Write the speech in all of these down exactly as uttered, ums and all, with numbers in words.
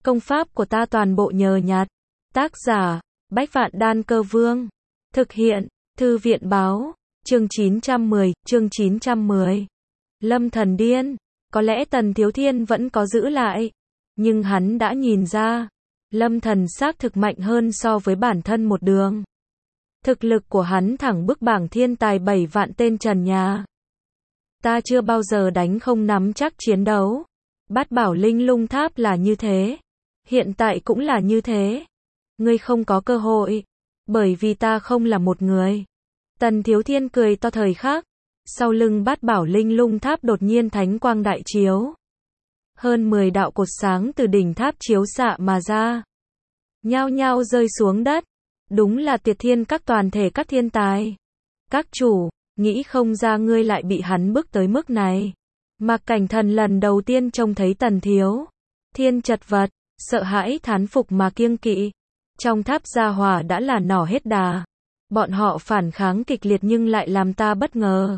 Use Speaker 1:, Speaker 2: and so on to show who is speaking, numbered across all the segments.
Speaker 1: Công pháp của ta toàn bộ nhờ nhặt. Tác giả, Bách Vạn Đan Cơ Vương. Thực hiện, Thư viện báo. Chương chín trăm mười, chương chín trăm mười. Lâm Thần điên. Có lẽ Tần Thiếu Thiên vẫn có giữ lại. Nhưng hắn đã nhìn ra. Lâm Thần xác thực mạnh hơn so với bản thân một đường. Thực lực của hắn thẳng bức bảng thiên tài bảy vạn tên trần nhà. Ta chưa bao giờ đánh không nắm chắc chiến đấu. Bát Bảo Linh Lung Tháp là như thế. Hiện tại cũng là như thế. Ngươi không có cơ hội. Bởi vì ta không là một người. Tần Thiếu Thiên cười to thời khắc. Sau lưng Bát Bảo Linh Lung Tháp đột nhiên thánh quang đại chiếu. Hơn mười đạo cột sáng từ đỉnh tháp chiếu xạ mà ra. Nhao nhao rơi xuống đất. Đúng là Tiệt Thiên Các toàn thể các thiên tài. Các chủ, nghĩ không ra ngươi lại bị hắn bức tới mức này. Mạc Cảnh Thần lần đầu tiên trông thấy Tần Thiếu Thiên chật vật, sợ hãi thán phục mà kiêng kỵ. Trong tháp gia hỏa đã là nỏ hết đà. Bọn họ phản kháng kịch liệt nhưng lại làm ta bất ngờ.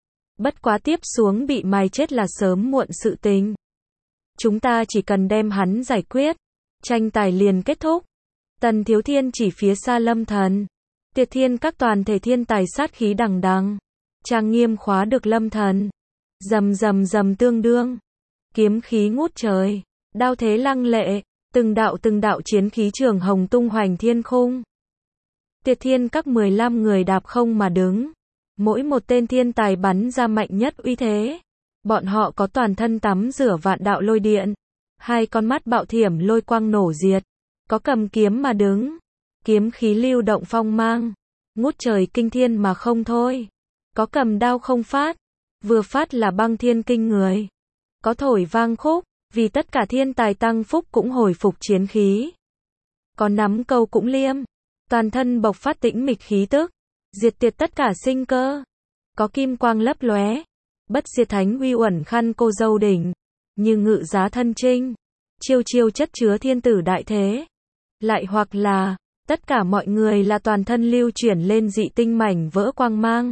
Speaker 1: Bất quá tiếp xuống bị mài chết là sớm muộn sự tình. Chúng ta chỉ cần đem hắn giải quyết. Tranh tài liền kết thúc. Tần Thiếu Thiên chỉ phía xa Lâm Thần. Tiệt Thiên Các toàn thể thiên tài sát khí đằng đằng. Trang nghiêm khóa được Lâm Thần. Rầm rầm rầm tương đương. Kiếm khí ngút trời. Đao thế lăng lệ. Từng đạo từng đạo chiến khí trường hồng tung hoành thiên khung. Tiệt Thiên Các mười lăm người đạp không mà đứng. Mỗi một tên thiên tài bắn ra mạnh nhất uy thế. Bọn họ có toàn thân tắm rửa vạn đạo lôi điện. Hai con mắt bạo thiểm lôi quang nổ diệt. Có cầm kiếm mà đứng. Kiếm khí lưu động phong mang. Ngút trời kinh thiên mà không thôi. Có cầm đao không phát. Vừa phát là băng thiên kinh người. Có thổi vang khúc. Vì tất cả thiên tài tăng phúc cũng hồi phục chiến khí. Có nắm câu cũng liêm. Toàn thân bộc phát tĩnh mịch khí tức. Diệt tiệt tất cả sinh cơ. Có kim quang lấp lóe. Bất diệt thánh uy uẩn khăn cô dâu đỉnh. Như ngự giá thân trinh. Chiêu chiêu chất chứa thiên tử đại thế. Lại hoặc là, tất cả mọi người là toàn thân lưu chuyển lên dị tinh mảnh vỡ quang mang.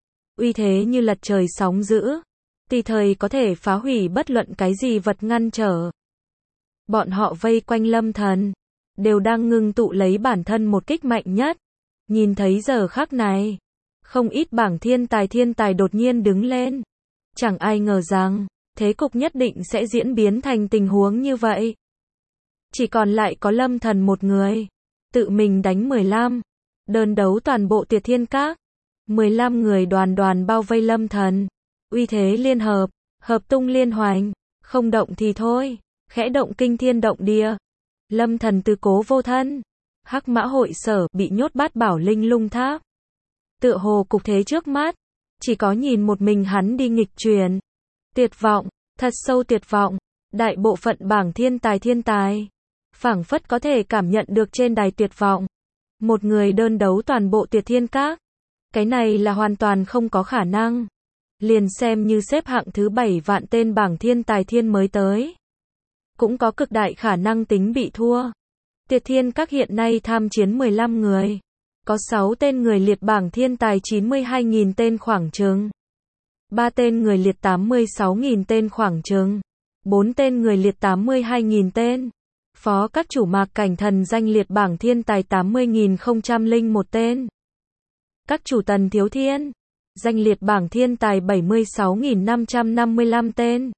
Speaker 1: Uy thế như lật trời sóng dữ. Tùy thời có thể phá hủy bất luận cái gì vật ngăn trở. Bọn họ vây quanh Lâm Thần. Đều đang ngưng tụ lấy bản thân một kích mạnh nhất. Nhìn thấy giờ khắc này. Không ít bảng thiên tài thiên tài đột nhiên đứng lên. Chẳng ai ngờ rằng, thế cục nhất định sẽ diễn biến thành tình huống như vậy. Chỉ còn lại có Lâm Thần một người. Tự mình đánh mười lăm. Đơn đấu toàn bộ Tiệt Thiên Các. mười lăm người đoàn đoàn bao vây Lâm Thần. Uy thế liên hợp. Hợp tung liên hoành. Không động thì thôi. Khẽ động kinh thiên động địa. Lâm Thần tư cố vô thân. Hắc Mã Hội Sở bị nhốt Bát Bảo Linh Lung Tháp. Tựa hồ cục thế trước mắt. Chỉ có nhìn một mình hắn đi nghịch truyền. Tuyệt vọng. Thật sâu tuyệt vọng. Đại bộ phận bảng thiên tài thiên tài. Phảng phất có thể cảm nhận được trên đài tuyệt vọng. Một người đơn đấu toàn bộ Tiệt Thiên Các. Cái này là hoàn toàn không có khả năng. Liền xem như xếp hạng thứ bảy vạn tên bảng thiên tài thiên mới tới. Cũng có cực đại khả năng tính bị thua. Tiệt Thiên Các hiện nay tham chiến mười lăm người. Có sáu tên người liệt bảng thiên tài chín mươi hai nghìn tên khoảng chừng. ba tên người liệt tám mươi sáu nghìn tên khoảng chừng. bốn tên người liệt tám mươi hai nghìn tên. Phó các chủ Mạc Cảnh Thần danh liệt bảng thiên tài tám mươi nghìn không trăm lẻ một tên. Các chủ Tần Thiếu Thiên danh liệt bảng thiên tài bảy mươi sáu nghìn năm trăm năm mươi lăm tên.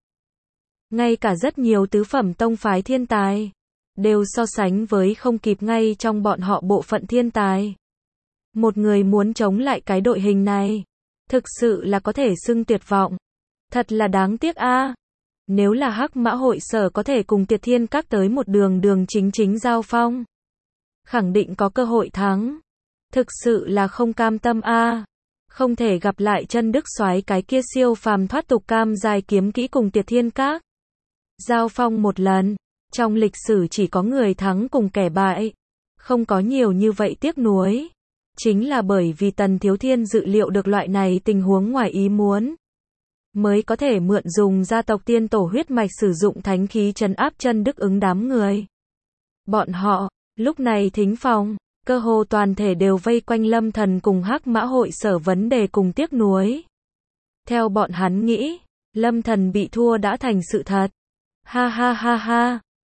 Speaker 1: Ngay cả rất nhiều tứ phẩm tông phái thiên tài đều so sánh với không kịp ngay trong bọn họ bộ phận thiên tài. Một người muốn chống lại cái đội hình này, thực sự là có thể xưng tuyệt vọng. Thật là đáng tiếc a. À. Nếu là Hắc Mã Hội Sở có thể cùng Tiệt Thiên Các tới một đường đường chính chính giao phong, khẳng định có cơ hội thắng. Thực sự là không cam tâm a. À. Không thể gặp lại chân đức soái cái kia siêu phàm thoát tục cam dài kiếm kỹ cùng Tiệt Thiên Các. Giao phong một lần, trong lịch sử chỉ có người thắng cùng kẻ bại. Không có nhiều như vậy tiếc nuối. Chính là bởi vì Tần Thiếu Thiên dự liệu được loại này tình huống ngoài ý muốn. Mới có thể mượn dùng gia tộc tiên tổ huyết mạch sử dụng thánh khí trấn áp chân đức ứng đám người. Bọn họ, lúc này thính phòng, cơ hồ toàn thể đều vây quanh Lâm Thần cùng Hắc Mã Hội Sở vấn đề cùng tiếc nuối. Theo bọn hắn nghĩ, Lâm Thần bị thua đã thành sự thật. Ha ha ha ha.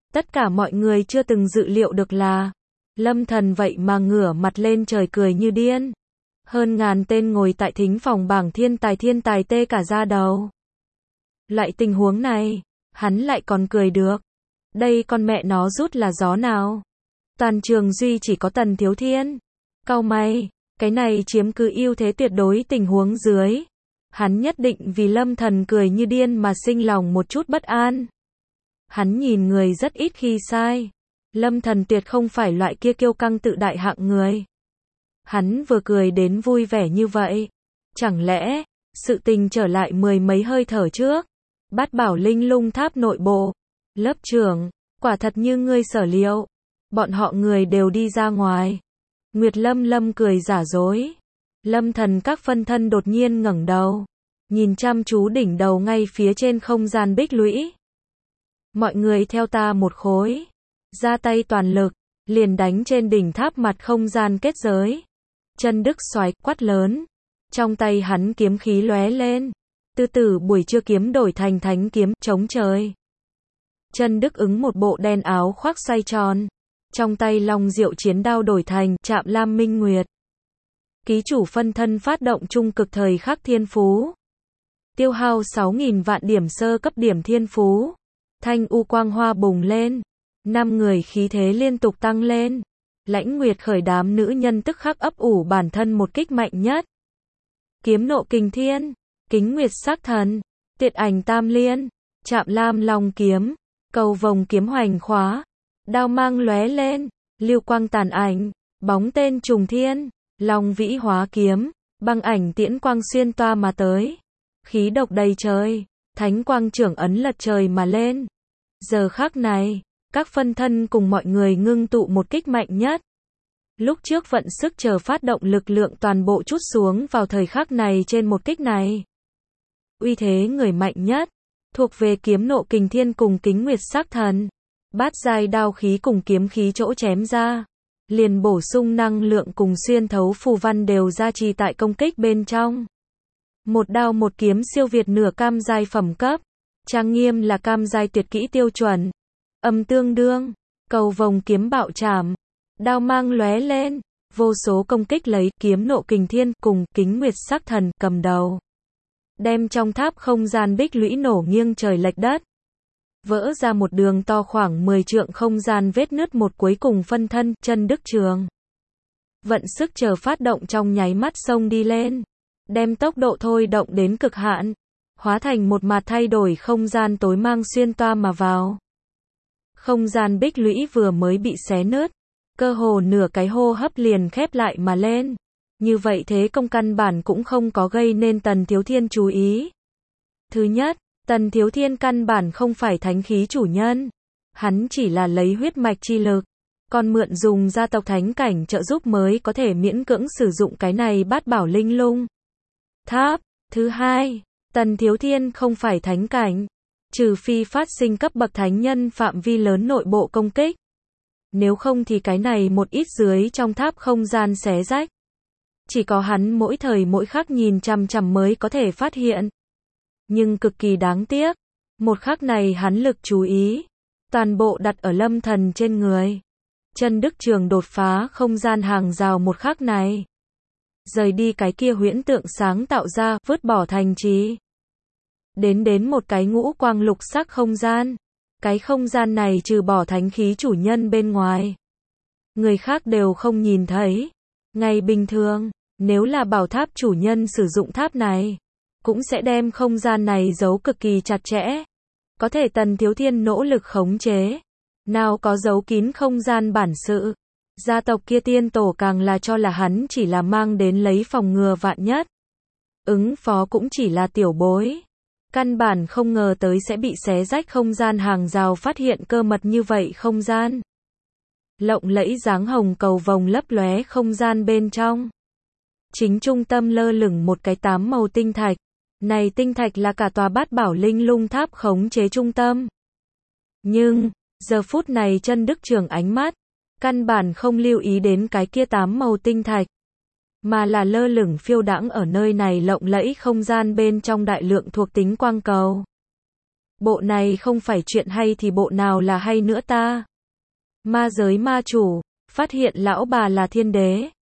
Speaker 1: Tất cả mọi người chưa từng dự liệu được là, Lâm Thần vậy mà ngửa mặt lên trời cười như điên. Hơn ngàn tên ngồi tại thính phòng bảng thiên tài thiên tài tê cả da đầu. Loại tình huống này, hắn lại còn cười được. Đây con mẹ nó rút là gió nào? Toàn trường duy chỉ có Tần Thiếu Thiên. Cau mày, cái này chiếm cứ ưu thế tuyệt đối tình huống dưới. Hắn nhất định vì Lâm Thần cười như điên mà sinh lòng một chút bất an. Hắn nhìn người rất ít khi sai. Lâm Thần tuyệt không phải loại kia kiêu căng tự đại hạng người. Hắn vừa cười đến vui vẻ như vậy. Chẳng lẽ, sự tình trở lại mười mấy hơi thở trước. Bát Bảo Linh Lung Tháp nội bộ. Lớp trưởng, quả thật như ngươi sở liệu. Bọn họ người đều đi ra ngoài. Nguyệt Lâm Lâm cười giả dối. Lâm Thần các phân thân đột nhiên ngẩng đầu. Nhìn chăm chú đỉnh đầu ngay phía trên không gian bích lũy. Mọi người theo ta một khối. Ra tay toàn lực. Liền đánh trên đỉnh tháp mặt không gian kết giới. Chân Đức xoáy quát lớn. Trong tay hắn kiếm khí lóe lên. Từ từ buổi trưa kiếm đổi thành thánh kiếm chống trời. Chân Đức ứng một bộ đen áo khoác xoay tròn. Trong tay long diệu chiến đao đổi thành Trạm Lam Minh Nguyệt. Ký chủ phân thân phát động trung cực thời khắc thiên phú. Tiêu hao sáu nghìn vạn điểm sơ cấp điểm thiên phú. Thanh u quang hoa bùng lên. Năm người khí thế liên tục tăng lên. Lãnh Nguyệt khởi đám nữ nhân tức khắc ấp ủ bản thân một kích mạnh nhất. Kiếm nộ kình thiên. Kính Nguyệt sắc thần. Tiệt ảnh tam liên. Trạm Lam long kiếm. Cầu vồng kiếm hoành khóa. Đao mang lóe lên. Lưu quang tàn ảnh. Bóng tên trùng thiên. Long vĩ hóa kiếm. Băng ảnh tiễn quang xuyên toa mà tới. Khí độc đầy trời. Thánh quang trưởng ấn lật trời mà lên. Giờ khắc này, các phân thân cùng mọi người ngưng tụ một kích mạnh nhất. Lúc trước vận sức chờ phát động lực lượng toàn bộ trút xuống vào thời khắc này trên một kích này. Uy thế người mạnh nhất, thuộc về kiếm nộ kình thiên cùng kính nguyệt sắc thần. Bát giai đao khí cùng kiếm khí chỗ chém ra. Liền bổ sung năng lượng cùng xuyên thấu phù văn đều gia trì tại công kích bên trong. Một đao một kiếm siêu việt nửa cam giai phẩm cấp. Trang nghiêm là cam giai tuyệt kỹ tiêu chuẩn. Âm tương đương. Cầu vồng kiếm bạo chảm. Đao mang lóe lên. Vô số công kích lấy kiếm nộ kình thiên cùng kính nguyệt sắc thần cầm đầu. Đem trong tháp không gian bích lũy nổ nghiêng trời lệch đất. Vỡ ra một đường to khoảng mười trượng không gian vết nứt một cuối cùng phân thân Chân Đức Trường. Vận sức chờ phát động trong nháy mắt xông đi lên. Đem tốc độ thôi động đến cực hạn. Hóa thành một mặt thay đổi không gian tối mang xuyên toa mà vào. Không gian bích lũy vừa mới bị xé nứt. Cơ hồ nửa cái hô hấp liền khép lại mà lên. Như vậy thế công căn bản cũng không có gây nên Tần Thiếu Thiên chú ý. Thứ nhất, Tần Thiếu Thiên căn bản không phải thánh khí chủ nhân. Hắn chỉ là lấy huyết mạch chi lực. Còn mượn dùng gia tộc thánh cảnh trợ giúp mới có thể miễn cưỡng sử dụng cái này Bát Bảo Linh Lung Tháp. Thứ hai, Tần Thiếu Thiên không phải thánh cảnh. Trừ phi phát sinh cấp bậc thánh nhân phạm vi lớn nội bộ công kích. Nếu không thì cái này một ít dưới trong tháp không gian xé rách. Chỉ có hắn mỗi thời mỗi khắc nhìn chằm chằm mới có thể phát hiện. Nhưng cực kỳ đáng tiếc. Một khắc này hắn lực chú ý. Toàn bộ đặt ở Lâm Thần trên người. Chân Đức Trường đột phá không gian hàng rào một khắc này. Rời đi cái kia huyễn tượng sáng tạo ra, vứt bỏ thành trì. Đến đến một cái ngũ quang lục sắc không gian. Cái không gian này trừ bỏ thánh khí chủ nhân bên ngoài. Người khác đều không nhìn thấy. Ngày bình thường, nếu là bảo tháp chủ nhân sử dụng tháp này, cũng sẽ đem không gian này giấu cực kỳ chặt chẽ. Có thể Tần Thiếu Thiên nỗ lực khống chế. Nào có giấu kín không gian bản sự. Gia tộc kia tiên tổ càng là cho là hắn chỉ là mang đến lấy phòng ngừa vạn nhất. Ứng phó cũng chỉ là tiểu bối. Căn bản không ngờ tới sẽ bị xé rách không gian hàng rào phát hiện cơ mật như vậy không gian. Lộng lẫy dáng hồng cầu vồng lấp lóe không gian bên trong. Chính trung tâm lơ lửng một cái tám màu tinh thạch. Này tinh thạch là cả tòa Bát Bảo Linh Lung Tháp khống chế trung tâm. Nhưng, giờ phút này Chân Đức Trường ánh mắt, căn bản không lưu ý đến cái kia tám màu tinh thạch. Mà là lơ lửng phiêu đãng ở nơi này lộng lẫy không gian bên trong đại lượng thuộc tính quang cầu. Bộ này không phải chuyện hay thì bộ nào là hay nữa ta? Ma giới ma chủ, phát hiện lão bà là thiên đế.